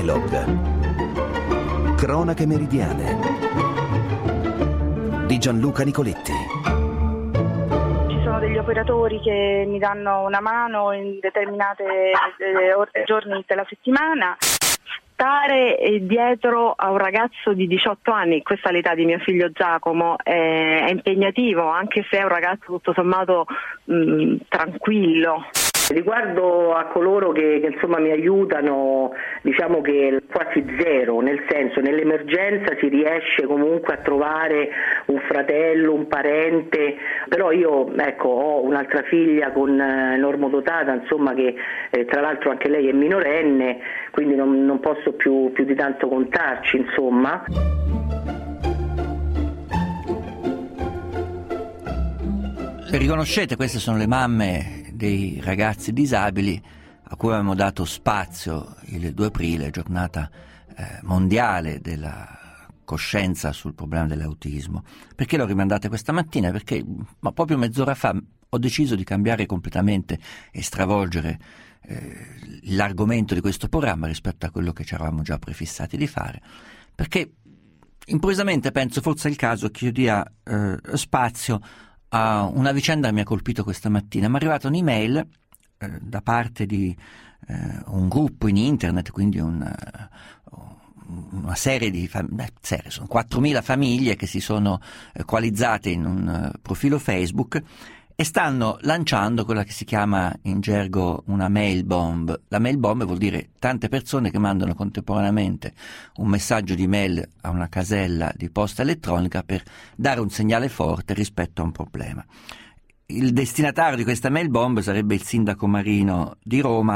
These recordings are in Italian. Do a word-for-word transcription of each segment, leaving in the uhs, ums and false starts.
Elog. Cronache meridiane di Gianluca Nicoletti. Ci sono degli operatori che mi danno una mano in determinate eh, giorni della settimana. Stare dietro a un ragazzo di diciotto anni, questa è l'età di mio figlio Giacomo, è, è impegnativo, anche se è un ragazzo tutto sommato mh, tranquillo. Riguardo a coloro che, che insomma mi aiutano, diciamo che quasi zero, nel senso nell'emergenza si riesce comunque a trovare un fratello, un parente, però io ecco ho un'altra figlia con eh, normodotata, insomma che eh, tra l'altro anche lei è minorenne, quindi non, non posso più, più di tanto contarci, insomma. Le riconoscete? Queste sono le mamme dei ragazzi disabili a cui abbiamo dato spazio il due aprile, giornata eh, mondiale della coscienza sul problema dell'autismo. Perché l'ho rimandata questa mattina? Perché ma proprio mezz'ora fa ho deciso di cambiare completamente e stravolgere eh, l'argomento di questo programma rispetto a quello che ci eravamo già prefissati di fare, perché improvvisamente penso forse è il caso che io dia eh, spazio a una vicenda che mi ha colpito questa mattina. Mi è arrivata un'email eh, da parte di eh, un gruppo in internet, quindi un, uh, una serie di famiglie, eh, serie, sono quattromila famiglie che si sono eh, coalizzate in un uh, profilo Facebook e stanno lanciando quella che si chiama in gergo una mail bomb. La mail bomb vuol dire tante persone che mandano contemporaneamente un messaggio di mail a una casella di posta elettronica per dare un segnale forte rispetto a un problema. Il destinatario di questa mail bomb sarebbe il sindaco Marino di Roma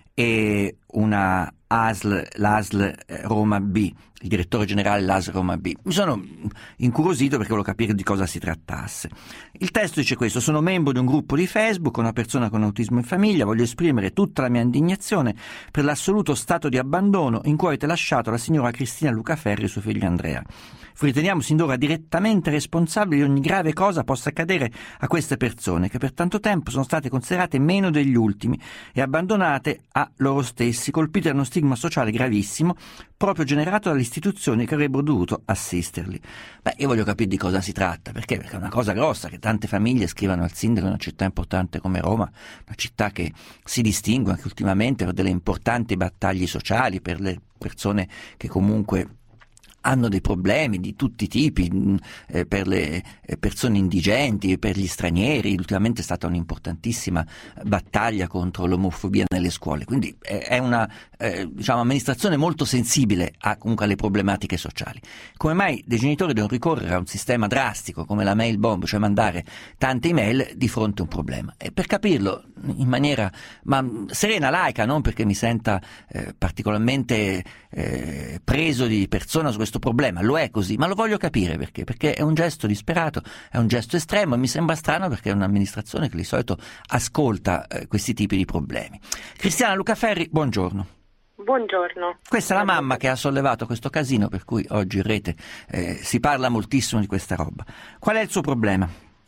e una A S L, l'A S L Roma B, il direttore generale dell'A S L Roma B. Mi sono incuriosito perché volevo capire di cosa si trattasse. Il testo dice questo: sono membro di un gruppo di Facebook, una persona con autismo in famiglia, voglio esprimere tutta la mia indignazione per l'assoluto stato di abbandono in cui avete lasciato la signora Cristina Lucaferri e suo figlio Andrea. Vi riteniamo sin d'ora direttamente responsabili di ogni grave cosa possa accadere a queste persone che per tanto tempo sono state considerate meno degli ultimi e abbandonate a loro stessi, colpite da uno stigma sociale gravissimo proprio generato dalle istituzioni che avrebbero dovuto assisterli. Beh, io voglio capire di cosa si tratta, perché? Perché è una cosa grossa che tante famiglie scrivano al sindaco di una città importante come Roma, una città che si distingue anche ultimamente per delle importanti battaglie sociali, per le persone che comunque hanno dei problemi di tutti i tipi, eh, per le persone indigenti, per gli stranieri. Ultimamente è stata un'importantissima battaglia contro l'omofobia nelle scuole, quindi eh, è una eh, diciamo, amministrazione molto sensibile a, comunque alle problematiche sociali. Come mai dei genitori devono ricorrere a un sistema drastico come la mail bomb, cioè mandare tante email di fronte a un problema? E per capirlo in maniera ma serena, laica, non perché mi senta eh, particolarmente eh, preso di persona su questo problema, lo è così, ma lo voglio capire perché, perché è un gesto disperato, è un gesto estremo e mi sembra strano perché è un'amministrazione che di solito ascolta eh, questi tipi di problemi. Cristiana Lucaferri, buongiorno. Buongiorno. Questa è la mamma che ha sollevato questo casino per cui oggi in rete eh, si parla moltissimo di questa roba. Qual è il suo problema?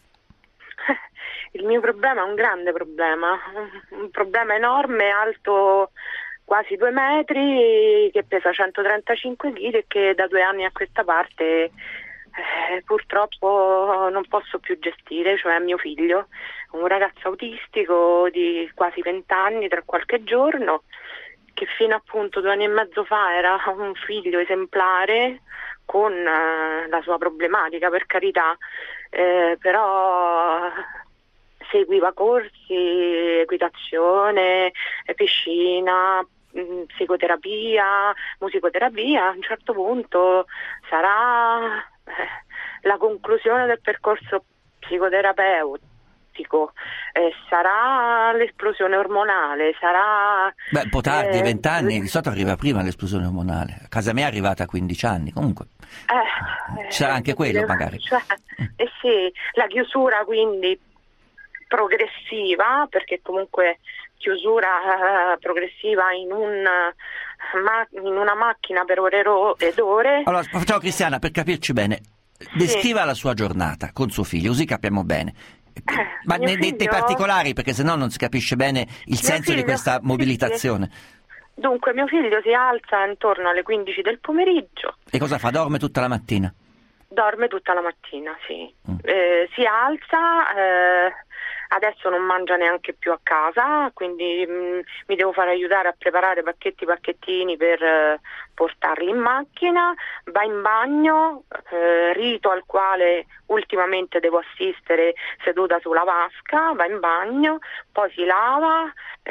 Il mio problema è un grande problema, un problema enorme, alto quasi due metri, che pesa centotrentacinque chili e che da due anni a questa parte eh, purtroppo non posso più gestire, cioè mio figlio, un ragazzo autistico di quasi vent'anni, tra qualche giorno, che fino appunto due anni e mezzo fa era un figlio esemplare con eh, la sua problematica, per carità, eh, però seguiva corsi, equitazione, piscina, psicoterapia, musicoterapia. A un certo punto sarà eh, la conclusione del percorso psicoterapeutico, eh, sarà l'esplosione ormonale, sarà... Beh, un po' tardi, eh, vent'anni, di solito arriva prima l'esplosione ormonale. A casa mia è arrivata a quindici anni, comunque. Eh, Ci sarà anche quello, magari. Cioè, eh sì, la chiusura quindi progressiva, perché comunque chiusura uh, progressiva in, un, ma, in una macchina per ore ed ore. Allora, facciamo Cristiana, per capirci bene, descriva sì. la sua giornata con suo figlio, così capiamo bene. Eh, Ma nei, figlio... nei particolari, perché sennò non si capisce bene il mio senso figlio, di questa mobilitazione. Sì, sì. Dunque mio figlio si alza intorno alle quindici del pomeriggio. E cosa fa? Dorme tutta la mattina? Dorme tutta la mattina, sì. Mm. Eh, si alza, eh, adesso non mangia neanche più a casa, quindi mh, mi devo fare aiutare a preparare pacchetti pacchettini per eh, portarli in macchina, va in bagno, eh, rito al quale ultimamente devo assistere seduta sulla vasca, va in bagno, poi si lava,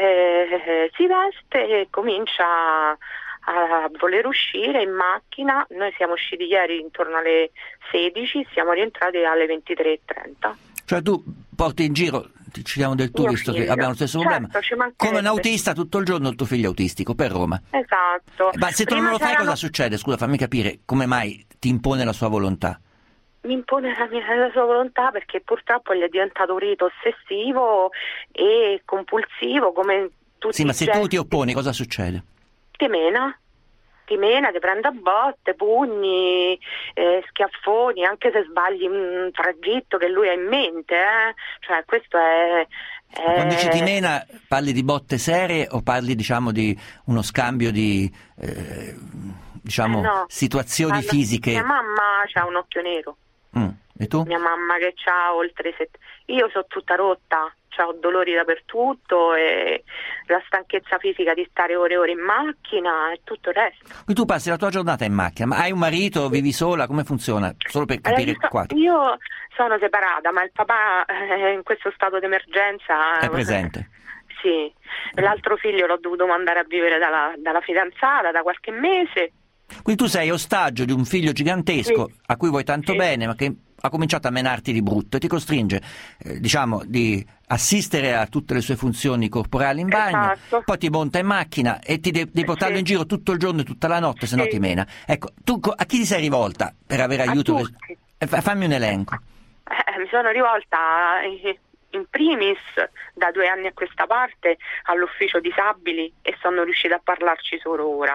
eh, si veste e comincia a voler uscire in macchina. Noi siamo usciti ieri intorno alle sedici, siamo rientrati alle ventitré e trenta. Cioè tu porti in giro, ci diamo del tu, Mio visto figlio. che abbiamo lo stesso Certo, problema, ci mancherebbe. come un autista tutto il giorno il tuo figlio è autistico per Roma. Esatto. Ma se tu Prima non lo fai c'erano- cosa succede? Scusa, fammi capire come mai ti impone la sua volontà. Mi impone la, mia, la sua volontà perché purtroppo gli è diventato un rito ossessivo e compulsivo come tutti Sì, ma i se gesti. tu ti opponi cosa succede? Ti mena, ti mena, ti prende a botte, pugni, eh, schiaffoni, anche se sbagli un tragitto che lui ha in mente, eh? Cioè questo è... è... Quando dici ti mena parli di botte serie o parli diciamo di uno scambio di eh, diciamo Eh, no. situazioni Allora, fisiche? Mia mamma ha un occhio nero, Mm. E tu? mia mamma che ha oltre set... Io sono tutta rotta, ho dolori dappertutto e la stanchezza fisica di stare ore e ore in macchina e tutto il resto. Quindi tu passi la tua giornata in macchina, ma hai un marito, vivi sola, come funziona? Solo per capire Allora, qua. io sono separata, ma il papà eh, in questo stato d'emergenza È presente. Sì, l'altro figlio l'ho dovuto mandare a vivere dalla, dalla fidanzata da qualche mese. Quindi tu sei ostaggio di un figlio gigantesco Sì. a cui vuoi tanto Sì. bene, ma che ha cominciato a menarti di brutto e ti costringe, eh, diciamo, di assistere a tutte le sue funzioni corporali in bagno, Esatto. poi ti monta in macchina e ti de- devi portarlo Sì. in giro tutto il giorno e tutta la notte, se no Sì. ti mena. Ecco, tu co- a chi ti sei rivolta per avere aiuto? tutti. Eh, fa- fammi un elenco. Eh, mi sono rivolta eh, in primis da due anni a questa parte all'ufficio disabili e sono riuscita a parlarci solo ora.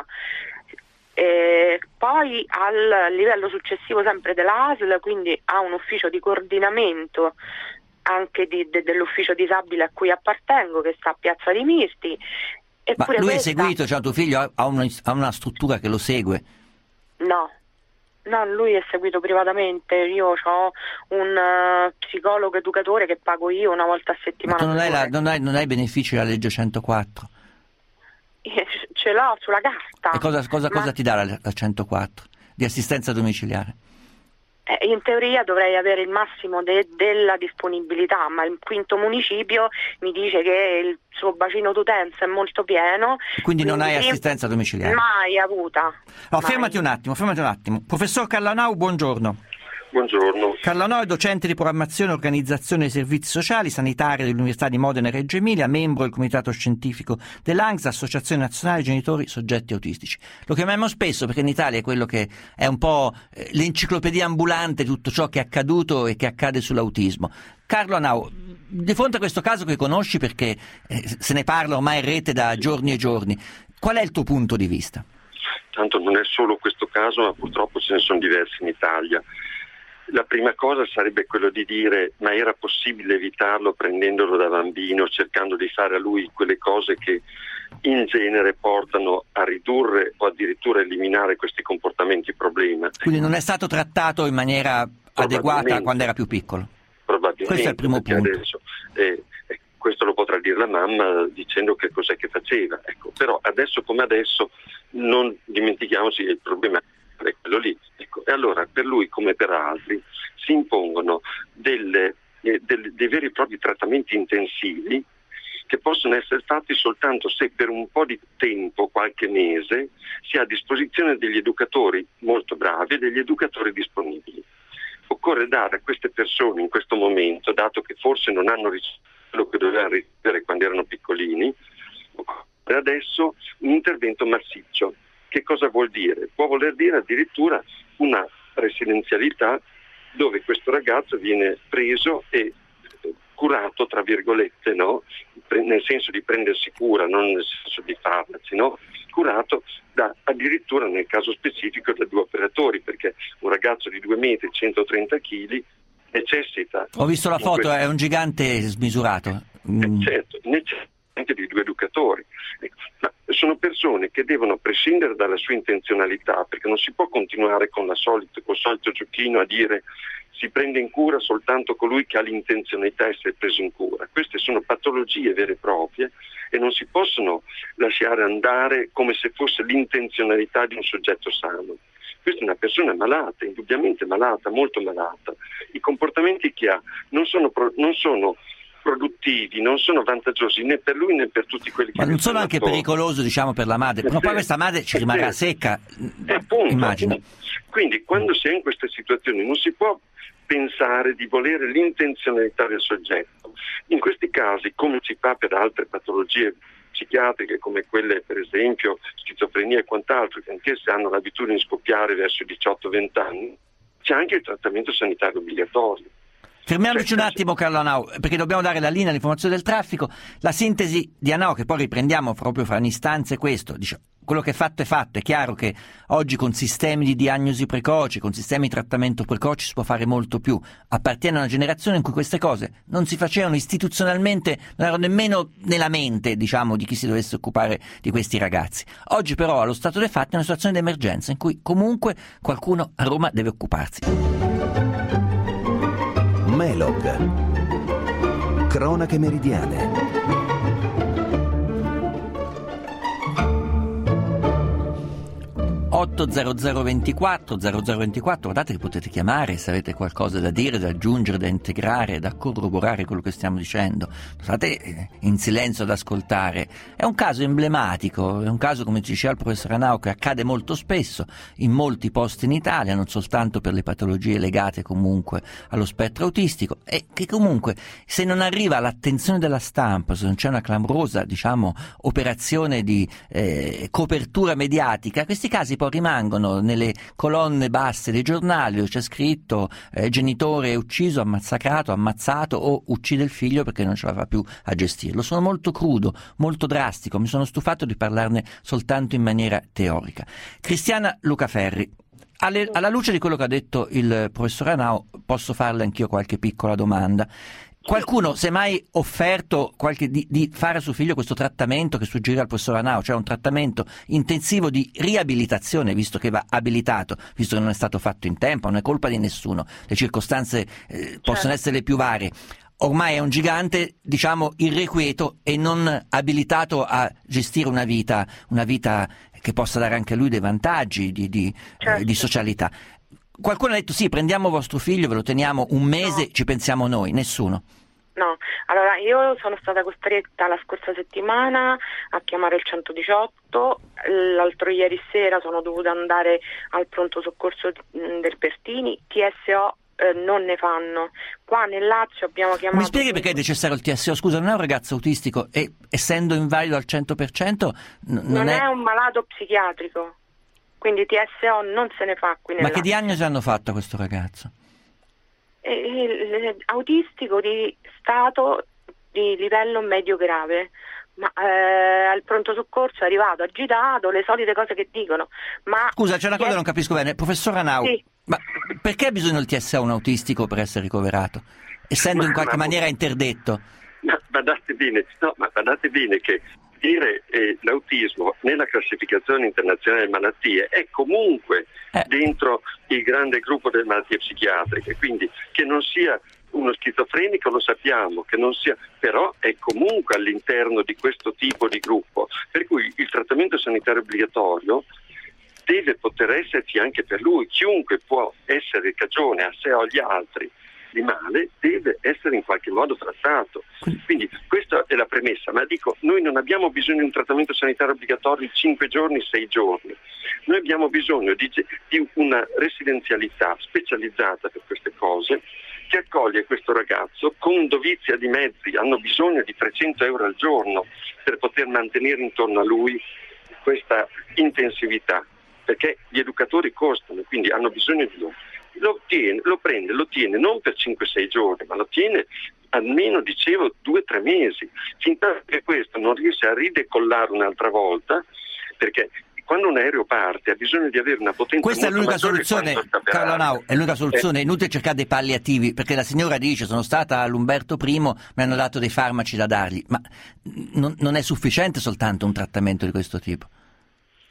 E poi al livello successivo sempre dell'A S L, quindi a un ufficio di coordinamento anche di, de, dell'ufficio disabile a cui appartengo, che sta a Piazza di Mirti. Ma Eppure lui è questa... seguito, cioè tuo figlio ha- ha una, ha una struttura che lo segue? No, no, lui è seguito privatamente. Io ho un uh, psicologo educatore che pago io una volta a Ma settimana. tu non hai, la- sole. non hai- non hai i benefici della legge centoquattro? Ce l'ho sulla carta. E cosa, cosa, ma, cosa ti dà la, la centoquattro? Di assistenza domiciliare? eh, in teoria dovrei avere il massimo de- della disponibilità, ma il quinto municipio mi dice che il suo bacino d'utenza è molto pieno. Quindi non hai prima- assistenza domiciliare? Mai avuta. Allora, mai. fermati un attimo, fermati un attimo. Professor Callanau, buongiorno. Buongiorno. Callanau è docente di programmazione, organizzazione dei servizi sociali sanitari dell'Università di Modena e Reggio Emilia, membro del comitato scientifico dell'A N G S, Associazione Nazionale Genitori Soggetti Autistici. Lo chiamiamo spesso perché in Italia è quello che è un po' eh, l'enciclopedia ambulante di tutto ciò che è accaduto e che accade sull'autismo. Carlo Nau, di fronte a questo caso che conosci perché eh, se ne parla ormai in rete da giorni e giorni, qual è il tuo punto di vista? Tanto non è solo questo caso, ma purtroppo ce ne sono diversi in Italia. La prima cosa sarebbe quello di dire ma era possibile evitarlo prendendolo da bambino, cercando di fare a lui quelle cose che in genere portano a ridurre o addirittura eliminare questi comportamenti problema. Quindi non è stato trattato in maniera adeguata quando era più piccolo? Probabilmente. Questo è il primo punto. Adesso, eh, eh, questo lo potrà dire la mamma dicendo che cos'è che faceva. Ecco, però adesso come adesso non dimentichiamoci che il problema è quello lì. Ecco, e allora per lui come per altri si impongono delle, eh, delle, dei veri e propri trattamenti intensivi che possono essere fatti soltanto se per un po' di tempo, qualche mese, si ha a disposizione degli educatori molto bravi e degli educatori disponibili. Occorre dare a queste persone in questo momento, dato che forse non hanno ricevuto quello che dovevano ricevere quando erano piccolini, occorre adesso un intervento massiccio. Che cosa vuol dire? Può voler dire addirittura una residenzialità dove questo ragazzo viene preso e curato, tra virgolette, no? Nel senso di prendersi cura, non nel senso di farmaci, no? Curato da, addirittura nel caso specifico da due operatori, perché un ragazzo di due metri, centotrenta chili necessita... Ho visto la foto, questo... è un gigante smisurato. Mm. Eh, certo, necessita di due educatori. Ecco, ma sono persone persone che devono prescindere dalla sua intenzionalità, perché non si può continuare con la solita, col solito giochino a dire si prende in cura soltanto colui che ha l'intenzionalità di essere preso in cura. Queste sono patologie vere e proprie e non si possono lasciare andare come se fosse l'intenzionalità di un soggetto sano. Questa è una persona malata, indubbiamente malata, molto malata. I comportamenti che ha non sono, non sono produttivi, non sono vantaggiosi né per lui né per tutti quelli che... Ma non sono anche pericolosi, diciamo, per la madre, ma poi questa madre ci rimarrà secca, appunto, immagino. Appunto. Quindi quando si è in queste situazioni non si può pensare di volere l'intenzionalità del soggetto. In questi casi, come si fa per altre patologie psichiatriche come quelle per esempio schizofrenia e quant'altro, che anch'esse hanno l'abitudine di scoppiare verso i diciotto venti anni, c'è anche il trattamento sanitario obbligatorio. Fermiamoci un attimo, Carlo Anau, perché dobbiamo dare la linea all'informazione del traffico. La sintesi di Anau, che poi riprendiamo proprio fra un istante, è questo. Dice, quello che è fatto è fatto. È chiaro che oggi con sistemi di diagnosi precoci, con sistemi di trattamento precoci si può fare molto più. Appartiene a una generazione in cui queste cose non si facevano istituzionalmente, non erano nemmeno nella mente, diciamo, di chi si dovesse occupare di questi ragazzi. Oggi però, allo stato dei fatti, è una situazione di emergenza in cui comunque qualcuno a Roma deve occuparsi. Melog. Cronache meridiane. otto zero zero ventiquattro zero zero ventiquattro, guardate che potete chiamare se avete qualcosa da dire, da aggiungere, da integrare, da corroborare quello che stiamo dicendo. State in silenzio ad ascoltare. È un caso emblematico, è un caso, come diceva il professor Anau, che accade molto spesso in molti posti in Italia, non soltanto per le patologie legate comunque allo spettro autistico, e che comunque se non arriva all'attenzione della stampa, se non c'è una clamorosa, diciamo, operazione di eh, copertura mediatica, questi casi poi rimangono nelle colonne basse dei giornali dove c'è scritto eh, genitore ucciso, ammassacrato, ammazzato o uccide il figlio perché non ce la fa più a gestirlo. Sono molto crudo, molto drastico, mi sono stufato di parlarne soltanto in maniera teorica. Cristiana Lucaferri, alle, alla luce di quello che ha detto il professor Anau, posso farle anch'io qualche piccola domanda. Qualcuno si è mai offerto qualche, di, di fare a suo figlio questo trattamento che suggeriva il professor Anau, cioè un trattamento intensivo di riabilitazione, visto che va abilitato, visto che non è stato fatto in tempo, non è colpa di nessuno, le circostanze eh, possono essere le più varie. Ormai è un gigante, diciamo, irrequieto e non abilitato a gestire una vita, una vita che possa dare anche a lui dei vantaggi di, di, certo. eh, di socialità. Qualcuno ha detto sì, prendiamo vostro figlio, ve lo teniamo un mese, no. Ci pensiamo noi, nessuno. No, allora io sono stata costretta la scorsa settimana a chiamare il centodiciotto, l'altro ieri sera sono dovuta andare al pronto soccorso del Pertini, T S O eh, non ne fanno. Qua nel Lazio abbiamo chiamato... Mi spieghi perché è necessario il T S O? Scusa, non è un ragazzo autistico e essendo invalido al cento per cento n- non, non è... è un malato psichiatrico, quindi T S O non se ne fa qui nel Ma Lazio. che diagnosi hanno fatto a questo ragazzo? Eh, autistico di stato di livello medio grave, ma eh, al pronto soccorso è arrivato agitato, le solite cose che dicono. Ma scusa, c'è una cosa che non capisco bene, professor Anau, sì. Ma perché ha bisogno il T S O un autistico per essere ricoverato, essendo ma, in qualche ma, maniera interdetto? Ma badate bene, no, ma badate bene che dire eh, l'autismo nella classificazione internazionale delle malattie è comunque eh. dentro il grande gruppo delle malattie psichiatriche, quindi che non sia uno schizofrenico lo sappiamo, che non sia, però è comunque all'interno di questo tipo di gruppo, per cui il trattamento sanitario obbligatorio deve poter esserci anche per lui. Chiunque può essere cagione a sé o agli altri di male deve essere in qualche modo trattato. Quindi questa è la premessa, ma dico, noi non abbiamo bisogno di un trattamento sanitario obbligatorio di cinque giorni, sei giorni, noi abbiamo bisogno di, di una residenzialità specializzata per queste cose che accoglie questo ragazzo con dovizia di mezzi. Hanno bisogno di trecento euro al giorno per poter mantenere intorno a lui questa intensività, perché gli educatori costano, quindi hanno bisogno di lui. Lo tiene, lo prende, lo tiene non per cinque sei giorni, ma lo tiene almeno, dicevo, due tre mesi, finché questo non riesce a ridecollare un'altra volta, perché quando un aereo parte ha bisogno di avere una potenza. Questa è l'unica soluzione, Carlo Anau, è l'unica soluzione, è inutile cercare dei palliativi, perché la signora dice sono stata all'Umberto primo, mi hanno dato dei farmaci da dargli, ma non, non è sufficiente soltanto un trattamento di questo tipo.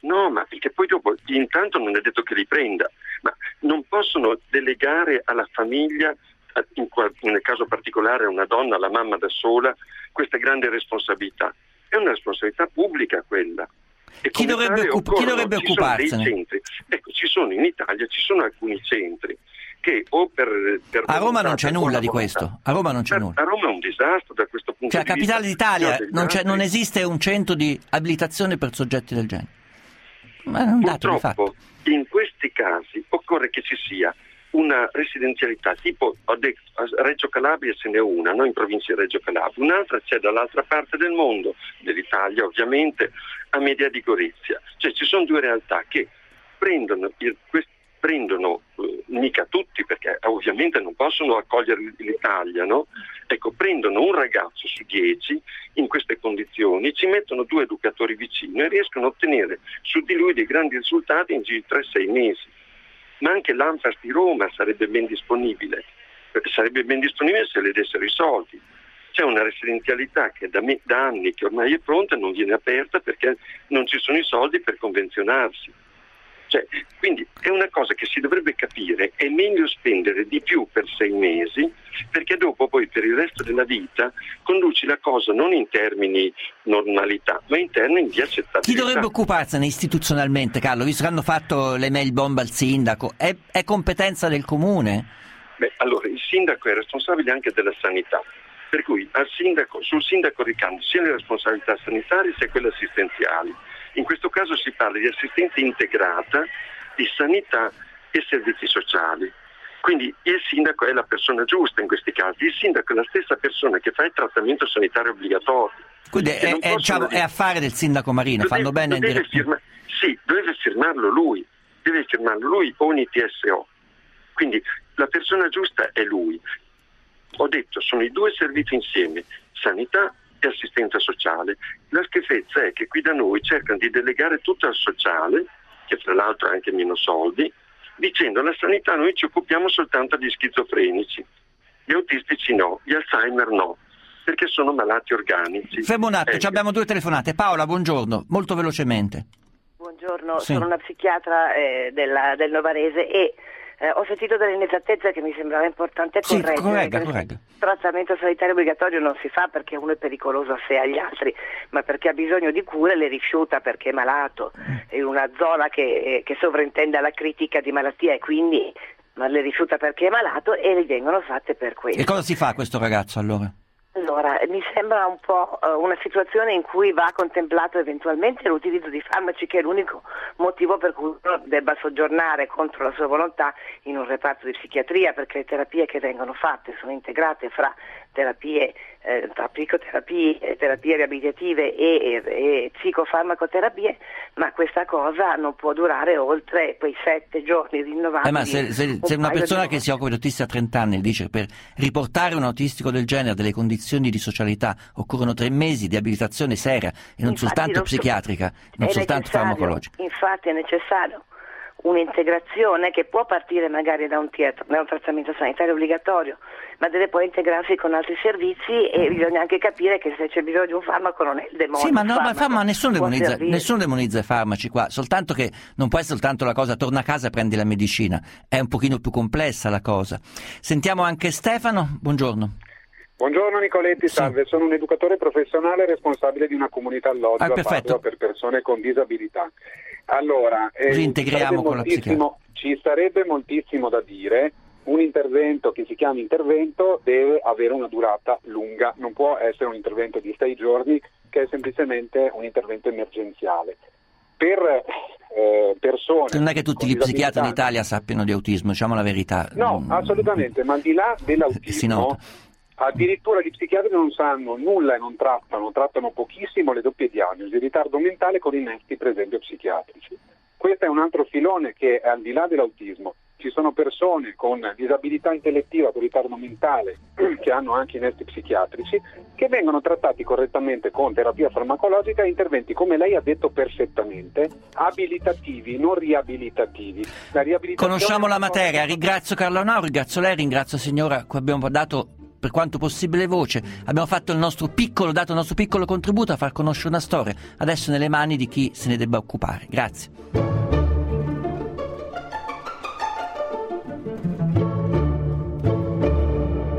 No, ma perché poi dopo, intanto non è detto che li prenda, ma non possono delegare alla famiglia, in, nel caso particolare a una donna, la mamma da sola, questa grande responsabilità. È una responsabilità pubblica quella. E chi dovrebbe, occup- chi dovrebbe occuparsene? Centri. Ecco, ci sono in Italia, ci sono alcuni centri che o per... per a Roma non c'è nulla di questo, a Roma non c'è a, nulla. A Roma è un disastro da questo punto cioè, di vista. Cioè, la capitale d'Italia non, c'è, non esiste un centro di abilitazione per soggetti del genere. Ma è un dato di fatto. In questi casi occorre che ci sia una residenzialità tipo a Reggio Calabria ce n'è una, no? In provincia di Reggio Calabria, un'altra c'è dall'altra parte del mondo, dell'Italia ovviamente, a Media di Gorizia. Cioè ci sono due realtà che prendono, il, quest, prendono eh, mica tutti, perché ovviamente non possono accogliere l'Italia, no? Ecco, prendono un ragazzo su dieci in queste condizioni, ci mettono due educatori vicino e riescono a ottenere su di lui dei grandi risultati in giro di tre sei mesi. Ma anche l'Anfas di Roma sarebbe ben disponibile, sarebbe ben disponibile se le dessero i soldi. C'è una residenzialità che da, me, da anni che ormai è pronta e non viene aperta perché non ci sono i soldi per convenzionarsi. Cioè, quindi è una cosa che si dovrebbe capire, è meglio spendere di più per sei mesi, perché dopo poi per il resto della vita conduci la cosa non in termini normalità, ma in termini di accettabilità. Chi dovrebbe occuparsene istituzionalmente, Carlo, visto che hanno fatto le mail bomba al sindaco? È, è competenza del comune? Beh, allora il sindaco è responsabile anche della sanità, per cui al sindaco, sul sindaco ricadono sia le responsabilità sanitarie sia quelle assistenziali. In questo caso si parla di assistenza integrata di sanità e servizi sociali. Quindi il sindaco è la persona giusta in questi casi. Il sindaco è la stessa persona che fa il trattamento sanitario obbligatorio. Quindi è, è, diciamo, è affare del sindaco Marina, lo fanno deve, bene. Deve firma, sì, deve firmarlo lui, deve firmarlo lui o un I T S O. Quindi la persona giusta è lui. Ho detto, sono i due servizi insieme, sanità e assistenza sociale. La schifezza è che qui da noi cercano di delegare tutto al sociale, che fra l'altro ha anche meno soldi, dicendo alla sanità noi ci occupiamo soltanto di schizofrenici, gli autistici no, gli Alzheimer no, perché sono malati organici. Fermo un attimo, ecco. Abbiamo due telefonate. Paola, buongiorno, molto velocemente. Buongiorno, sì. Sono una psichiatra eh, della, del Novarese e Eh, ho sentito delle inesattezze che mi sembrava importante correggere. Sì, corregga, corregga. Il trattamento sanitario obbligatorio non si fa perché uno è pericoloso a sé e agli altri, ma perché ha bisogno di cure, le rifiuta perché è malato, in una zona che, che sovrintende alla critica di malattia e quindi ma le rifiuta perché è malato e le vengono fatte per questo. E cosa si fa a questo ragazzo allora? Allora, mi sembra un po' uh, una situazione in cui va contemplato eventualmente l'utilizzo di farmaci, che è l'unico motivo per cui uno debba soggiornare contro la sua volontà in un reparto di psichiatria, perché le terapie che vengono fatte sono integrate fra terapie, eh, tra psicoterapie, terapie riabilitative e, e, e psicofarmacoterapie, ma questa cosa non può durare oltre quei sette giorni rinnovabili. Eh, ma se, se, se una persona che si occupa di autisti a trenta anni dice che per riportare un autistico del genere delle condizioni di socialità occorrono tre mesi di abilitazione seria e non infatti soltanto non psichiatrica, non soltanto farmacologica. Infatti è necessario un'integrazione che può partire magari da un, tietro, da un trattamento sanitario obbligatorio, ma deve poi integrarsi con altri servizi e bisogna anche capire che se c'è bisogno di un farmaco non è il demonio. Sì, ma, no, ma, fa, ma nessuno, demonizza, servire. nessuno demonizza i farmaci qua, soltanto che non può essere soltanto la cosa torna a casa e prendi la medicina, è un pochino più complessa la cosa. Sentiamo anche Stefano, buongiorno. Buongiorno Nicoletti, salve, sì. Sono un educatore professionale responsabile di una comunità alloggio ah, a Padova per persone con disabilità. Allora, Così eh, integriamo con la psichiatria. Ci sarebbe moltissimo da dire. Un intervento che si chiama intervento deve avere una durata lunga, non può essere un intervento di sei giorni che è semplicemente un intervento emergenziale. Per eh, persone non è che tutti gli psichiatri in Italia sappiano di autismo, diciamo la verità. No, assolutamente, ma al di là dell'autismo, addirittura gli psichiatri non sanno nulla e non trattano, trattano pochissimo le doppie diagnosi, ritardo mentale con innesti per esempio psichiatrici. Questo è un altro filone che è al di là dell'autismo. Ci sono persone con disabilità intellettiva, con ritardo mentale, che hanno anche innesti psichiatrici, che vengono trattati correttamente con terapia farmacologica e interventi, come lei ha detto perfettamente, abilitativi, non riabilitativi. La riabilitazione Conosciamo la materia, ringrazio Carlo Nauro, ringrazio lei, ringrazio signora, qui abbiamo dato per quanto possibile voce, abbiamo fatto il nostro piccolo, dato il nostro piccolo contributo a far conoscere una storia, adesso è nelle mani di chi se ne debba occupare. Grazie.